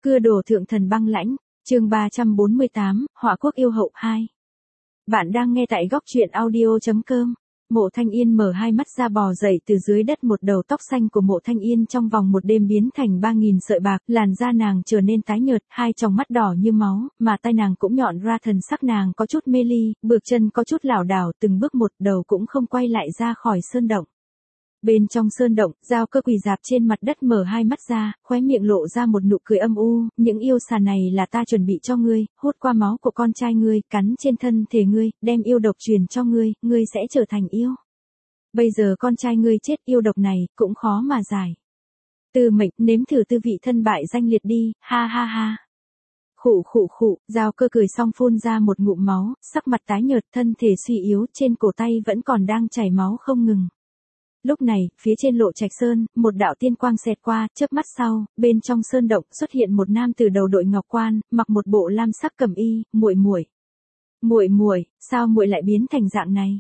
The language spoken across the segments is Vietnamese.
Cưa đổ thượng thần băng lãnh, chương 348, Họa quốc yêu hậu 2. Bạn đang nghe tại góc truyện audio.com. Mộ Thanh Yên mở hai mắt ra bò dậy từ dưới đất, một đầu tóc xanh của Mộ Thanh Yên trong vòng một đêm biến thành 3.000 sợi bạc, làn da nàng trở nên tái nhợt, hai tròng mắt đỏ như máu, mà tai nàng cũng nhọn ra, thần sắc nàng có chút mê ly, bước chân có chút lảo đảo, từng bước một, đầu cũng không quay lại ra khỏi sơn động. Bên trong sơn động, Giao Cơ quỳ rạp trên mặt đất mở hai mắt ra, khóe miệng lộ ra một nụ cười âm u, những yêu xà này là ta chuẩn bị cho ngươi, hút qua máu của con trai ngươi, cắn trên thân thể ngươi, đem yêu độc truyền cho ngươi, ngươi sẽ trở thành yêu. Bây giờ con trai ngươi chết, yêu độc này cũng khó mà giải. Tư Mệnh, nếm thử tư vị thân bại danh liệt đi, ha ha ha. Khụ khụ khụ, Giao Cơ cười xong phun ra một ngụm máu, sắc mặt tái nhợt, thân thể suy yếu, trên cổ tay vẫn còn đang chảy máu không ngừng. Lúc này, phía trên Lộ Trạch Sơn, một đạo tiên quang xẹt qua, chớp mắt sau, bên trong sơn động xuất hiện một nam tử đầu đội ngọc quan, mặc một bộ lam sắc cẩm y, muội muội. Muội muội, sao muội lại biến thành dạng này?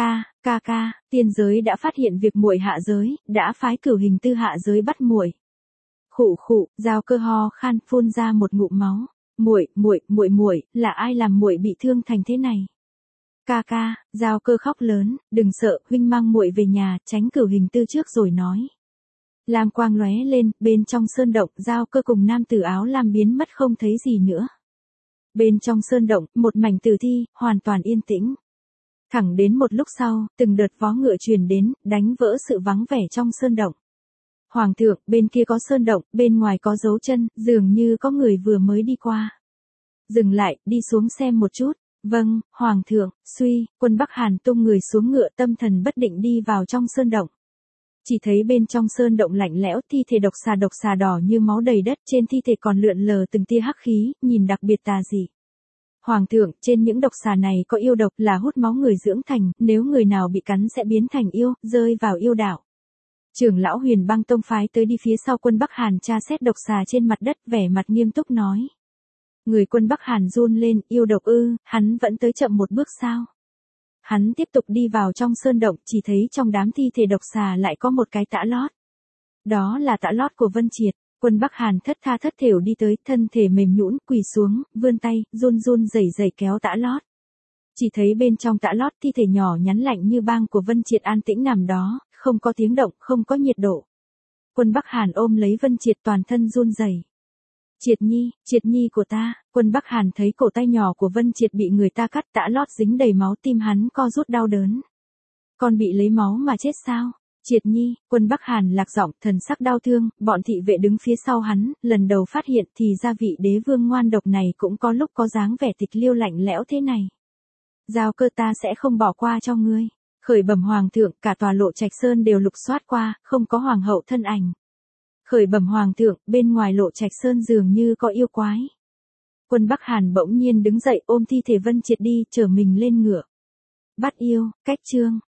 Ca, tiên giới đã phát hiện việc muội hạ giới, đã phái cửu hình tư hạ giới bắt muội. Khụ khụ, Giao Cơ ho khan phun ra một ngụm máu. Muội, là ai làm muội bị thương thành thế này? Ca, Giao Cơ khóc lớn, đừng sợ, huynh mang muội về nhà, tránh cửu hình tư trước rồi nói. Lam quang lóe lên, bên trong sơn động, Giao Cơ cùng nam tử áo lam biến mất không thấy gì nữa. Bên trong sơn động, một mảnh tử thi, hoàn toàn yên tĩnh. Thẳng đến một lúc sau, từng đợt vó ngựa truyền đến, đánh vỡ sự vắng vẻ trong sơn động. Hoàng thượng, bên kia có sơn động, bên ngoài có dấu chân, dường như có người vừa mới đi qua. Dừng lại, đi xuống xem một chút. Vâng, Hoàng thượng, suy, Quân Bắc Hàn tung người xuống ngựa, tâm thần bất định đi vào trong sơn động. Chỉ thấy bên trong sơn động lạnh lẽo, thi thể độc xà đỏ như máu đầy đất, trên thi thể còn lượn lờ từng tia hắc khí, nhìn đặc biệt tà dị. Hoàng thượng, trên những độc xà này có yêu độc, là hút máu người dưỡng thành, nếu người nào bị cắn sẽ biến thành yêu, rơi vào yêu đạo. Trưởng lão Huyền Băng Tông phái tới đi phía sau Quân Bắc Hàn tra xét độc xà trên mặt đất, vẻ mặt nghiêm túc nói. Người Quân Bắc Hàn run lên, yêu độc ư, hắn vẫn tới chậm một bước sao? Hắn tiếp tục đi vào trong sơn động, chỉ thấy trong đám thi thể độc xà lại có một cái tã lót. Đó là tã lót của Vân Triệt. Quân Bắc Hàn thất tha thất thểu đi tới, thân thể mềm nhũn, quỳ xuống, vươn tay, run rẩy kéo tã lót. Chỉ thấy bên trong tã lót thi thể nhỏ nhắn lạnh như băng của Vân Triệt an tĩnh nằm đó, không có tiếng động, không có nhiệt độ. Quân Bắc Hàn ôm lấy Vân Triệt, toàn thân run rẩy. Triệt nhi của ta. Quân Bắc Hàn thấy cổ tay nhỏ của Vân Triệt bị người ta cắt, tã lót dính đầy máu, tim hắn co rút đau đớn. Con bị lấy máu mà chết sao? Triệt nhi, Quân Bắc Hàn lạc giọng, thần sắc đau thương, bọn thị vệ đứng phía sau hắn, lần đầu phát hiện thì ra vị đế vương ngoan độc này cũng có lúc có dáng vẻ tịch liêu lạnh lẽo thế này. Giao Cơ, ta sẽ không bỏ qua cho ngươi. Khởi bẩm Hoàng thượng, cả tòa Lộ Trạch Sơn đều lục soát qua, không có hoàng hậu thân ảnh. Khởi bẩm Hoàng thượng, bên ngoài Lộ Trạch Sơn dường như có yêu quái. Quân Bắc Hàn bỗng nhiên đứng dậy, ôm thi thể Vân Triệt đi, chở mình lên ngựa. Bắt yêu, cách chương.